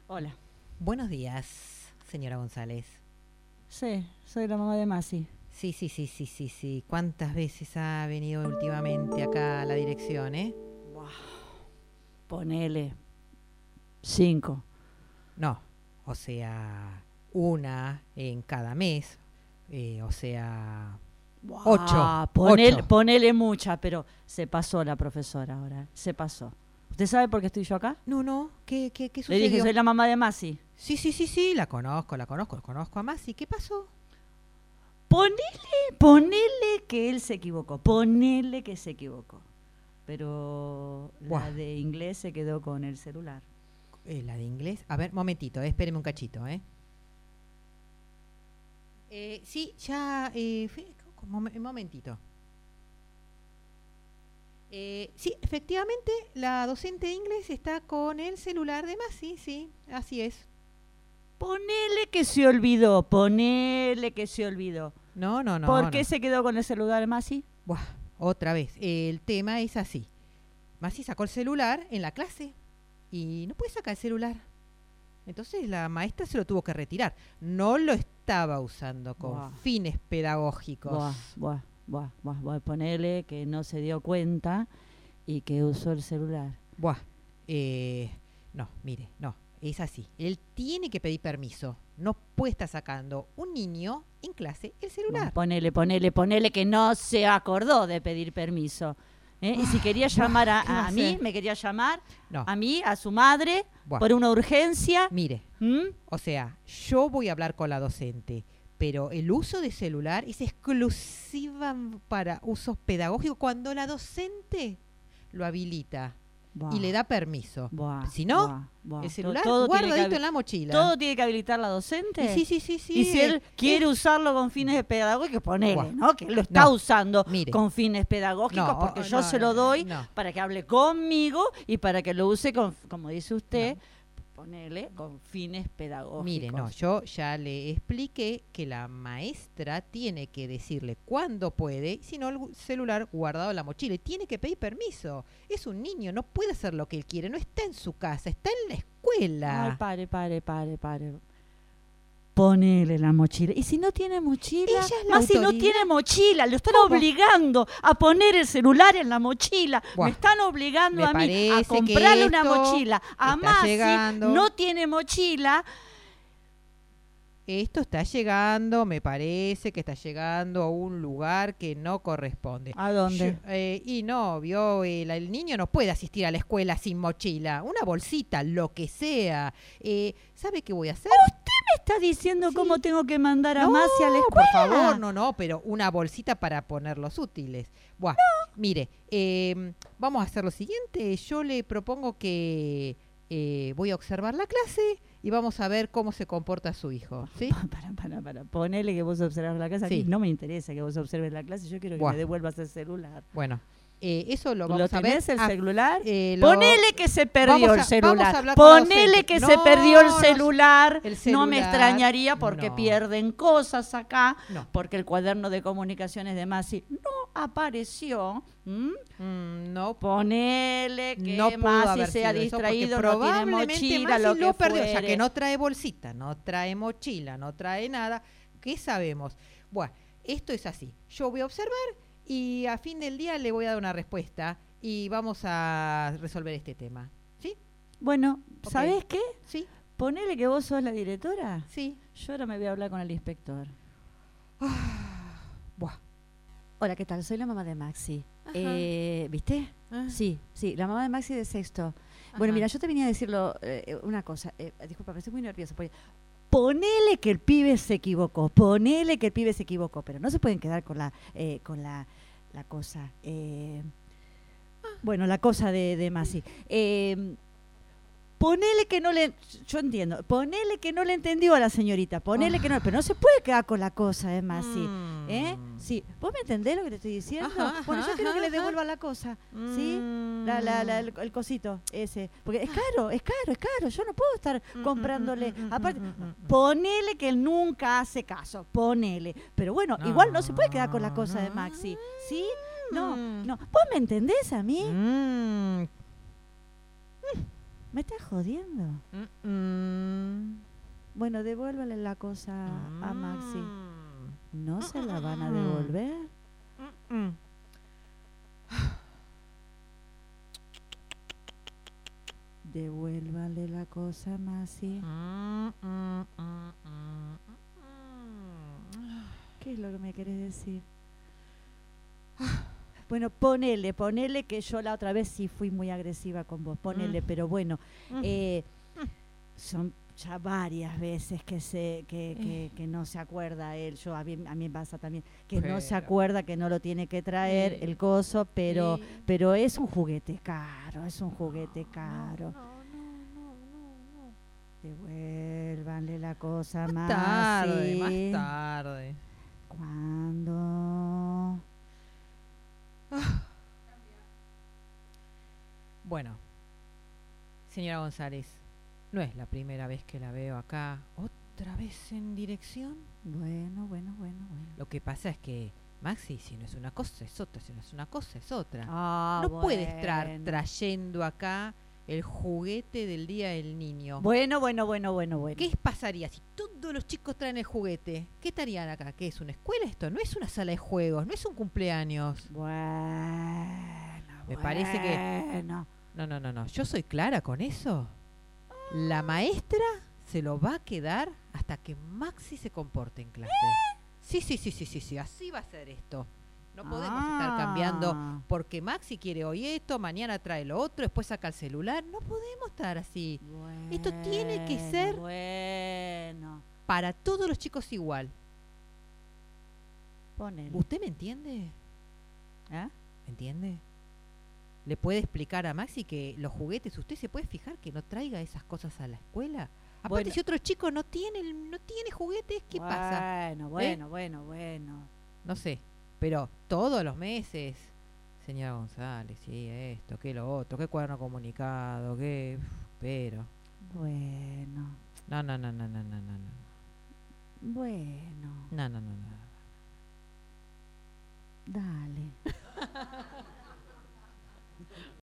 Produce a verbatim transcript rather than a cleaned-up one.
Hola. Buenos días, señora González. Sí, soy la mamá de Masi. Sí, sí, sí, sí, sí, sí. ¿Cuántas veces ha venido últimamente acá a la dirección, eh? Wow. Ponele cinco. No, o sea, una en cada mes, eh, o sea, Wow. ocho. Ponele, ocho. ponele mucha, pero se pasó la profesora ahora. Se pasó. ¿Usted sabe por qué estoy yo acá? No, no, ¿qué, qué, qué Le sucedió? dije, soy la mamá de Masi. Sí, sí, sí, sí, la conozco, la conozco, conozco a Masi. ¿Qué pasó? Ponele, ponele que él se equivocó. Ponele que se equivocó. Pero Buah. la de inglés se quedó con el celular. Eh, la de inglés. A ver, momentito, eh, espéreme un cachito, ¿eh? eh sí, ya... Eh, un momentito. Eh, sí, efectivamente, la docente de inglés está con el celular de Masi, sí, así es. Ponele que se olvidó, ponele que se olvidó. No, no, no. ¿Por qué no. se quedó con el celular de Masi? Buah, otra vez, el tema es así. Masi sacó el celular en la clase y no puede sacar el celular. Entonces la maestra se lo tuvo que retirar. No lo estaba usando con Buah. fines pedagógicos. Buah, buah, buah, buah, buah. Ponele que no se dio cuenta y que usó el celular. Buah, eh, no, mire, no, es así. Él tiene que pedir permiso. No puede estar sacando un niño en clase el celular. Buah, ponele, ponele, ponele que no se acordó de pedir permiso. ¿eh? Y si quería llamar a, ¿qué va a, a a mí, hacer? me quería llamar No. a mí, a su madre, Buah. por una urgencia. Mire, ¿Mm? o sea, yo voy a hablar con la docente, pero el uso de celular es exclusiva para usos pedagógicos cuando la docente lo habilita Buah, y le da permiso. buah, Si no, buah, buah. el celular Todo tiene que guardadito habi- en la mochila. ¿Todo tiene que habilitar la docente? Y sí, sí, sí, sí. Y si él eh, quiere eh, usarlo con fines de pedagógicos, ponele, Buah. ¿no? Que él lo está No, usando mire. con fines pedagógicos No, porque oh, yo no, se lo doy no. para que hable conmigo y para que lo use, con, como dice usted, No. ponele, con fines pedagógicos. Mire, no, yo ya le expliqué que la maestra tiene que decirle cuándo puede, si no el gu- celular guardado en la mochila, y tiene que pedir permiso. Es un niño, no puede hacer lo que él quiere, no está en su casa, está en la escuela. Ay, pare, pare, pare, pare. Ponele la mochila. ¿Y si no tiene mochila? Ella es la Más si no autoridad. tiene mochila, lo están ¿Cómo? obligando a poner el celular en la mochila. Buah. Me están obligando Me a mí parece a que comprarle una esto mochila. A está Masi llegando. no tiene mochila. Esto está llegando, me parece que está llegando a un lugar que no corresponde. ¿A dónde? Yo- eh, y no, vio, el, el niño no puede asistir a la escuela sin mochila. Una bolsita, lo que sea. Eh, ¿Sabe qué voy a hacer? ¿Me está diciendo Sí. cómo tengo que mandar a No, Masi a la por escuela? favor, no, no, pero una bolsita para poner los útiles. Buah, mire, eh, vamos a hacer lo siguiente. Yo le propongo que eh, voy a observar la clase y vamos a ver cómo se comporta su hijo, ¿sí? Para, para, para. Ponele que vos observas la clase. A mí Sí. no me interesa que vos observes la clase. Yo quiero que Buah. me devuelvas el celular. Bueno, eh, eso lo ¿Lo vamos a ver. tenés el a- celular? eh, lo- Ponele que se perdió Vamos a- el vamos a celular. hablar con la Ponele docente. que No, se perdió el no, celular. el No me celular, extrañaría porque no. pierden cosas acá. No. Porque el cuaderno de comunicaciones de Masi no apareció. ¿m? Mm, no, Ponele que no pudo Masi haber se ha sido eso, porque distraído, no tiene probablemente mochila, Masi lo que lo perdió, o sea fuere. que no trae bolsita, no trae mochila, no trae nada. ¿Qué sabemos? Bueno, esto es así. Yo voy a observar y a fin del día le voy a dar una respuesta y vamos a resolver este tema. ¿Sí? Bueno, Ok. ¿sabés qué? Sí, Ponele que vos sos la directora. sí. Yo ahora me voy a hablar con el inspector. Buah. Hola, ¿qué tal? Soy la mamá de Maxi. Ajá. Eh, ¿Viste? Ah, Sí, sí, la mamá de Maxi de sexto. Bueno, ajá. mira, yo te venía a decirlo eh, una cosa. Eh, disculpa, estoy muy nerviosa. Porque ponele que el pibe se equivocó. Ponele que el pibe se equivocó. Pero no se pueden quedar con la, eh, con la, la cosa. Eh, bueno, la cosa de, de Maxi. Eh, Ponele que no le, yo entiendo, ponele que no le entendió a la señorita, ponele Ah. que no, pero no se puede quedar con la cosa, es más, sí. Mm. ¿Eh? Sí, ¿vos me entendés lo que te estoy diciendo? Ajá, Bueno, yo ajá, quiero que le ajá. devuelva la cosa, ¿sí? Mm. La, la, la, el, el cosito ese, porque es caro, es caro, es caro, yo no puedo estar Mm, comprándole, mm, mm, mm, aparte, mm, mm, mm. ponele que él nunca hace caso, ponele, pero bueno, No, igual no se puede quedar con la cosa de no. Maxi, ¿sí? No, Mm. no, ¿vos me entendés a mí? Mm. ¿Me estás jodiendo? Mm, mm. Bueno, devuélvale la cosa a Maxi. Mm. ¿No se la van a Mm. devolver? Mm, mm. Devuélvale la cosa a Maxi. Mm, mm, mm, mm, mm. ¿Qué es lo que me querés decir? Bueno, ponele, ponele que yo la otra vez sí fui muy agresiva con vos, ponele, Mm. pero bueno, Mm. eh, son ya varias veces que se que, que, Eh. que no se acuerda él, yo a mí, a mí me pasa también, que no se Pero- acuerda que no lo tiene que traer Eh. el coso, pero Eh. pero es un juguete caro, es un juguete No, caro. no, no, no, no, no. Devuélvanle la cosa Más más. tarde, sí. más tarde. ¿Cuándo? Bueno, señora González, no es la primera vez que la veo acá. ¿Otra vez en dirección? Bueno, bueno, bueno, bueno. Lo que pasa es que Maxi, si no es una cosa, es otra. Si no es una cosa, es otra. Ah, no puede estar bueno. trayendo acá el juguete del Día del Niño. Bueno, bueno, bueno, bueno, bueno. ¿Qué pasaría si todos los chicos traen el juguete? ¿Qué estarían acá? ¿Qué es una escuela esto? No es una sala de juegos, no es un cumpleaños. Bueno, Me parece que- bueno. No, no, no, no. Yo soy clara con eso. La maestra se lo va a quedar hasta que Maxi se comporte en clase. Sí, sí, sí, sí, sí, sí. Así va a ser esto. No podemos estar cambiando Ah, porque Maxi quiere hoy esto, mañana trae lo otro, después saca el celular. No podemos estar así. Esto tiene que bueno, ser- Bueno, Para todos los chicos igual. ponele. ¿Usted me entiende? ¿Ah? ¿Me entiende? ¿Le puede explicar a Maxi que los juguetes, usted se puede fijar que no traiga esas cosas a la escuela? Aparte, Bueno. si otro chico no tiene, no tiene juguetes, ¿qué pasa? Bueno, bueno, bueno, bueno. No sé, pero todos los meses, señora González, sí, esto, que lo otro, que cuaderno comunicado, que... Pero... Bueno, No, no, no, no, no, no, no, no. bueno. No, no, no, no. Dale.